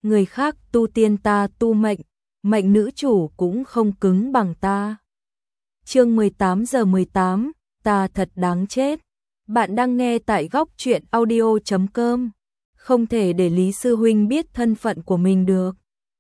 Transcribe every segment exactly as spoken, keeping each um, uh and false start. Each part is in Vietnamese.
người khác tu tiên ta tu mệnh, mệnh nữ chủ cũng không cứng bằng ta. Chương mười tám giờ mười tám, ta thật đáng chết. Bạn đang nghe tại góc truyện audio chấm com. Không thể để Lý sư huynh biết thân phận của mình được.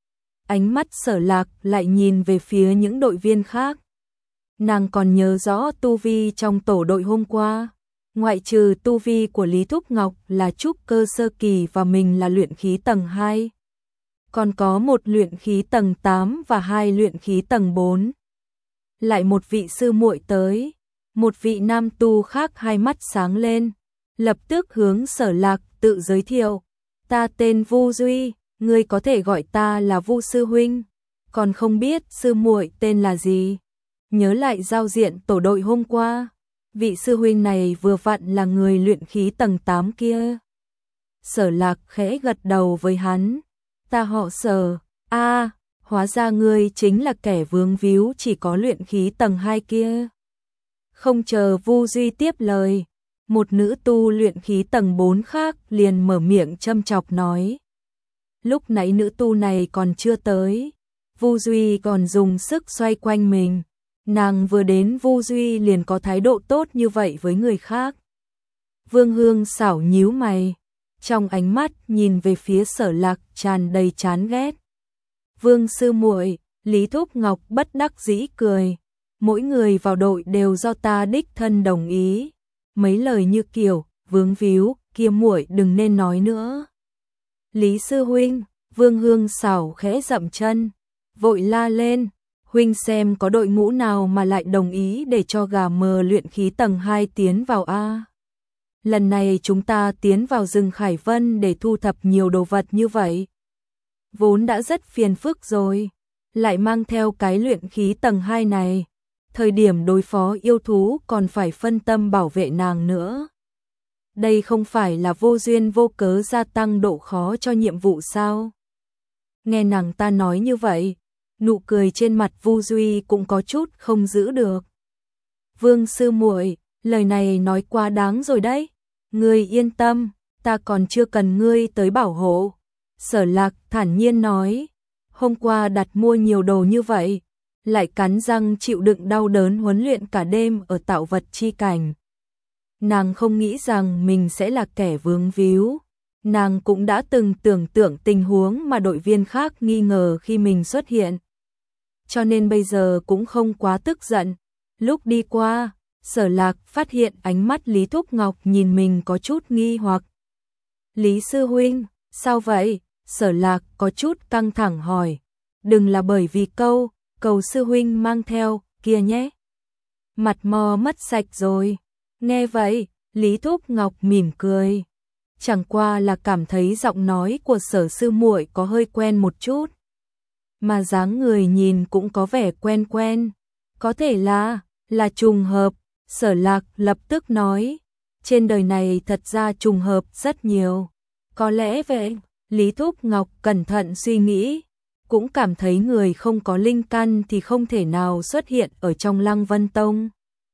Ánh mắt Sở Lạc lại nhìn về phía những đội viên khác. Nàng còn nhớ rõ tu vi trong tổ đội hôm qua. Ngoại trừ tu vi của Lý Thúc Ngọc là trúc cơ sơ kỳ và mình là luyện khí tầng hai. Còn có một luyện khí tầng tám và hai luyện khí tầng bốn. Lại một vị sư muội tới. Một vị nam tu khác hai mắt sáng lên. Lập tức hướng Sở Lạc tự giới thiệu. Ta tên Vu Duy, ngươi có thể gọi ta là Vu sư huynh. Còn không biết sư muội tên là gì. Nhớ lại giao diện tổ đội hôm qua. Vị sư huynh này vừa vặn là người luyện khí tầng tám kia. Sở Lạc khẽ gật đầu với hắn. Ta họ Sở, a, à, hóa ra ngươi chính là kẻ vướng víu chỉ có luyện khí tầng hai kia. Không chờ Vu Duy tiếp lời, một nữ tu luyện khí tầng bốn khác liền mở miệng châm chọc nói. Lúc nãy nữ tu này còn chưa tới, Vu Duy còn dùng sức xoay quanh mình. Nàng vừa đến Vu Duy liền có thái độ tốt như vậy với người khác. Vương Hương xảo nhíu mày, trong ánh mắt nhìn về phía Sở Lạc tràn đầy chán ghét. Vương sư muội, Lý Thúc Ngọc bất đắc dĩ cười. Mỗi người vào đội đều do ta đích thân đồng ý. Mấy lời như kiểu, vướng víu, kia muội đừng nên nói nữa. Lý sư huynh, Vương Hương xảo khẽ dậm chân, vội la lên. Huynh xem có đội ngũ nào mà lại đồng ý để cho gà mờ luyện khí tầng hai tiến vào a. Lần này chúng ta tiến vào rừng Khải Vân để thu thập nhiều đồ vật như vậy. Vốn đã rất phiền phức rồi, lại mang theo cái luyện khí tầng hai này. Thời điểm đối phó yêu thú còn phải phân tâm bảo vệ nàng nữa. Đây không phải là vô duyên vô cớ gia tăng độ khó cho nhiệm vụ sao? Nghe nàng ta nói như vậy, nụ cười trên mặt Vu Duy cũng có chút không giữ được. Vương sư muội, lời này nói quá đáng rồi đấy. Ngươi yên tâm, ta còn chưa cần ngươi tới bảo hộ. Sở Lạc thản nhiên nói, hôm qua đặt mua nhiều đồ như vậy, lại cắn răng chịu đựng đau đớn huấn luyện cả đêm ở tạo vật chi cảnh. Nàng không nghĩ rằng mình sẽ là kẻ vướng víu. Nàng cũng đã từng tưởng tượng tình huống mà đội viên khác nghi ngờ khi mình xuất hiện. Cho nên bây giờ cũng không quá tức giận. Lúc đi qua, Sở Lạc phát hiện ánh mắt Lý Thúc Ngọc nhìn mình có chút nghi hoặc. Lý sư huynh, sao vậy? Sở Lạc có chút căng thẳng hỏi. Đừng là bởi vì câu, cầu sư huynh mang theo, kia nhé. Mặt mò mất sạch rồi. Nghe vậy, Lý Thúc Ngọc mỉm cười. Chẳng qua là cảm thấy giọng nói của Sở sư muội có hơi quen một chút. Mà dáng người nhìn cũng có vẻ quen quen. Có thể là, là trùng hợp. Sở Lạc lập tức nói. Trên đời này thật ra trùng hợp rất nhiều. Có lẽ vậy, Lý Thúc Ngọc cẩn thận suy nghĩ. Cũng cảm thấy người không có linh căn thì không thể nào xuất hiện ở trong Lăng Vân Tông.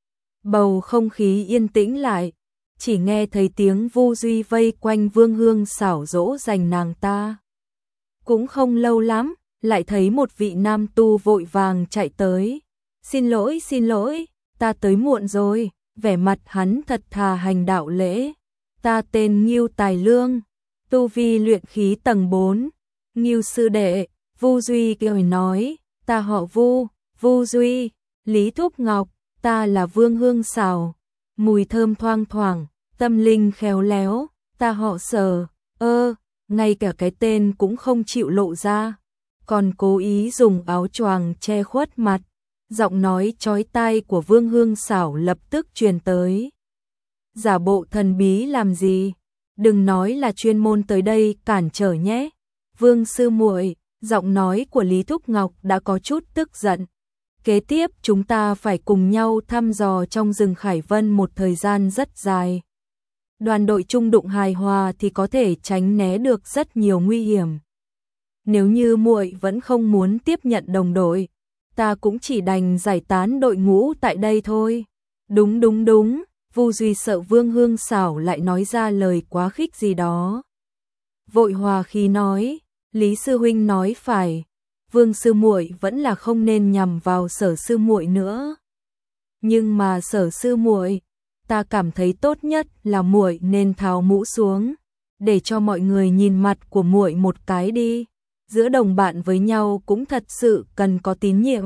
Bầu không khí yên tĩnh lại. Chỉ nghe thấy tiếng Vu Duy vây quanh Vương Hương xảo dỗ dành nàng ta. Cũng không lâu lắm, lại thấy một vị nam tu vội vàng chạy tới. Xin lỗi, xin lỗi, ta tới muộn rồi. Vẻ mặt hắn thật thà hành đạo lễ. Ta tên Ngưu Tài Lương, tu vi luyện khí tầng bốn. Ngưu sư đệ, Vu Duy cười nói, ta họ Vu, Vu Duy, Lý Thúc Ngọc, ta là Vương Hương xảo. Mùi thơm thoang thoảng, tâm linh khéo léo, ta họ Sở, ơ, ngay cả cái tên cũng không chịu lộ ra. Còn cố ý dùng áo choàng che khuất mặt. Giọng nói chói tai của Vương Hương xảo lập tức truyền tới. Giả bộ thần bí làm gì? Đừng nói là chuyên môn tới đây cản trở nhé. Vương sư muội, giọng nói của Lý Thúc Ngọc đã có chút tức giận. Kế tiếp chúng ta phải cùng nhau thăm dò trong rừng Khải Vân một thời gian rất dài. Đoàn đội chung đụng hài hòa thì có thể tránh né được rất nhiều nguy hiểm. Nếu như muội vẫn không muốn tiếp nhận đồng đội, ta cũng chỉ đành giải tán đội ngũ tại đây thôi. Đúng đúng đúng, Vu Duy sợ Vương Hương xảo lại nói ra lời quá khích gì đó. Vội hòa khí nói, Lý sư huynh nói phải, Vương sư muội vẫn là không nên nhằm vào Sở sư muội nữa. Nhưng mà Sở sư muội, ta cảm thấy tốt nhất là muội nên tháo mũ xuống, để cho mọi người nhìn mặt của muội một cái đi. Giữa đồng bạn với nhau cũng thật sự cần có tín nhiệm.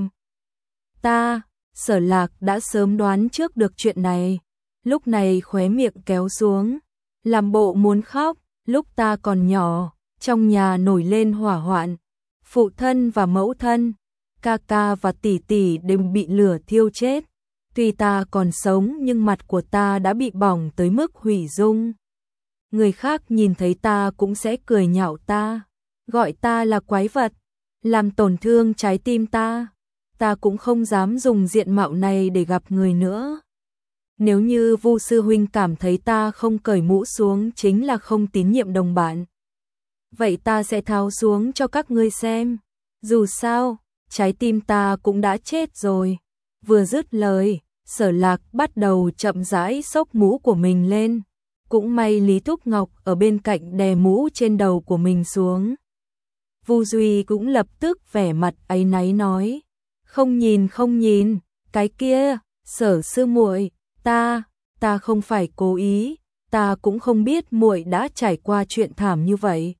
Ta, Sở Lạc đã sớm đoán trước được chuyện này, lúc này khóe miệng kéo xuống, làm bộ muốn khóc. Lúc ta còn nhỏ, trong nhà nổi lên hỏa hoạn, phụ thân và mẫu thân, ca ca và tỷ tỷ đều bị lửa thiêu chết. Tuy ta còn sống nhưng mặt của ta đã bị bỏng tới mức hủy dung. Người khác nhìn thấy ta cũng sẽ cười nhạo ta, gọi ta là quái vật, làm tổn thương trái tim ta. Ta cũng không dám dùng diện mạo này để gặp người nữa. Nếu như Vu sư huynh cảm thấy ta không cởi mũ xuống chính là không tín nhiệm đồng bạn, vậy ta sẽ tháo xuống cho các ngươi xem. Dù sao, trái tim ta cũng đã chết rồi. Vừa dứt lời, Sở Lạc bắt đầu chậm rãi xốc mũ của mình lên. Cũng may Lý Thúc Ngọc ở bên cạnh đè mũ trên đầu của mình xuống. Vu Duy cũng lập tức vẻ mặt áy náy nói, không nhìn không nhìn, cái kia, Sở sư muội, ta, ta không phải cố ý, ta cũng không biết muội đã trải qua chuyện thảm như vậy.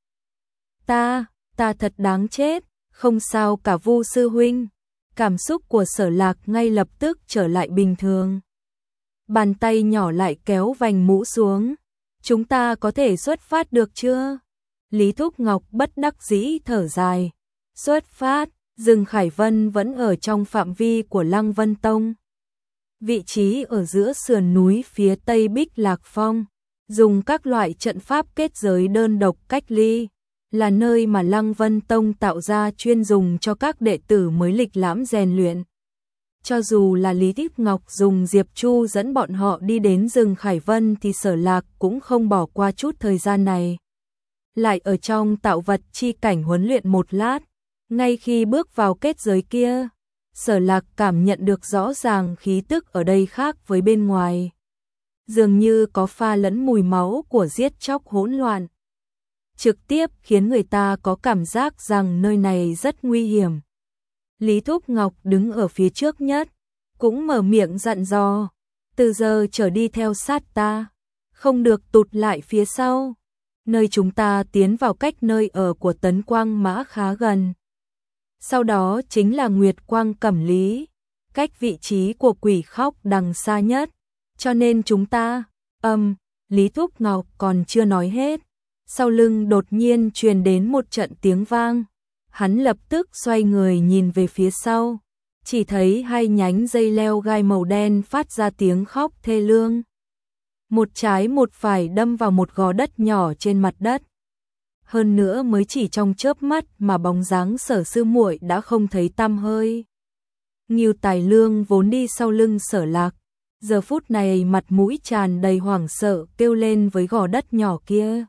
Ta, ta thật đáng chết, không sao cả Vu sư huynh. Cảm xúc của Sở Lạc ngay lập tức trở lại bình thường. Bàn tay nhỏ lại kéo vành mũ xuống. Chúng ta có thể xuất phát được chưa? Lý Thúc Ngọc bất đắc dĩ thở dài. Xuất phát, rừng Khải Vân vẫn ở trong phạm vi của Lăng Vân Tông. Vị trí ở giữa sườn núi phía tây Bích Lạc Phong, dùng các loại trận pháp kết giới đơn độc cách ly, là nơi mà Lăng Vân Tông tạo ra chuyên dùng cho các đệ tử mới lịch lãm rèn luyện. Cho dù là Lý Thúc Ngọc dùng Diệp Chu dẫn bọn họ đi đến rừng Khải Vân thì Sở Lạc cũng không bỏ qua chút thời gian này. Lại ở trong tạo vật chi cảnh huấn luyện một lát, ngay khi bước vào kết giới kia, Sở Lạc cảm nhận được rõ ràng khí tức ở đây khác với bên ngoài. Dường như có pha lẫn mùi máu của giết chóc hỗn loạn. Trực tiếp khiến người ta có cảm giác rằng nơi này rất nguy hiểm. Lý Thúc Ngọc đứng ở phía trước nhất, cũng mở miệng dặn dò, từ giờ trở đi theo sát ta, không được tụt lại phía sau. Nơi chúng ta tiến vào cách nơi ở của Tấn Quang Mã khá gần. Sau đó chính là Nguyệt Quang Cẩm Lý, cách vị trí của Quỷ Khóc Đằng xa nhất. Cho nên chúng ta, âm, Lý Thúc Ngọc còn chưa nói hết. Sau lưng đột nhiên truyền đến một trận tiếng vang. Hắn lập tức xoay người nhìn về phía sau. Chỉ thấy hai nhánh dây leo gai màu đen phát ra tiếng khóc thê lương. Một trái một phải đâm vào một gò đất nhỏ trên mặt đất. Hơn nữa mới chỉ trong chớp mắt mà bóng dáng Sở sư muội đã không thấy tăm hơi. Ngưu Tài Lương vốn đi sau lưng Sở Lạc, giờ phút này mặt mũi tràn đầy hoảng sợ kêu lên với gò đất nhỏ kia.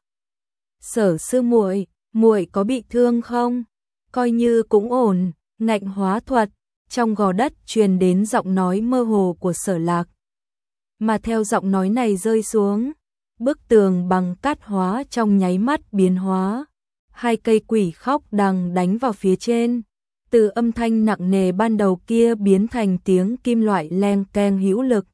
Sở sư muội, muội có bị thương không? Coi như cũng ổn. Ngạnh hóa thuật, trong gò đất truyền đến giọng nói mơ hồ của Sở Lạc. Mà theo giọng nói này rơi xuống, bức tường bằng cát hóa trong nháy mắt biến hóa. Hai cây quỷ khóc đằng đánh vào phía trên. Từ âm thanh nặng nề ban đầu kia biến thành tiếng kim loại leng keng hữu lực.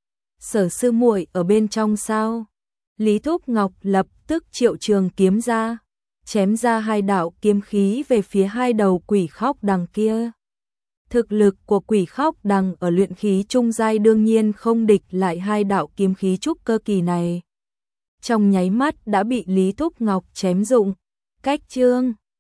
Sở sư muội ở bên trong sao? Lý Thúc Ngọc lập tức triệu trường kiếm ra, chém ra hai đạo kiếm khí về phía hai đầu quỷ khóc đằng kia. Thực lực của quỷ khóc đằng ở luyện khí trung giai đương nhiên không địch lại hai đạo kiếm khí trúc cơ kỳ này. Trong nháy mắt đã bị Lý Thúc Ngọc chém dụng. Cách chương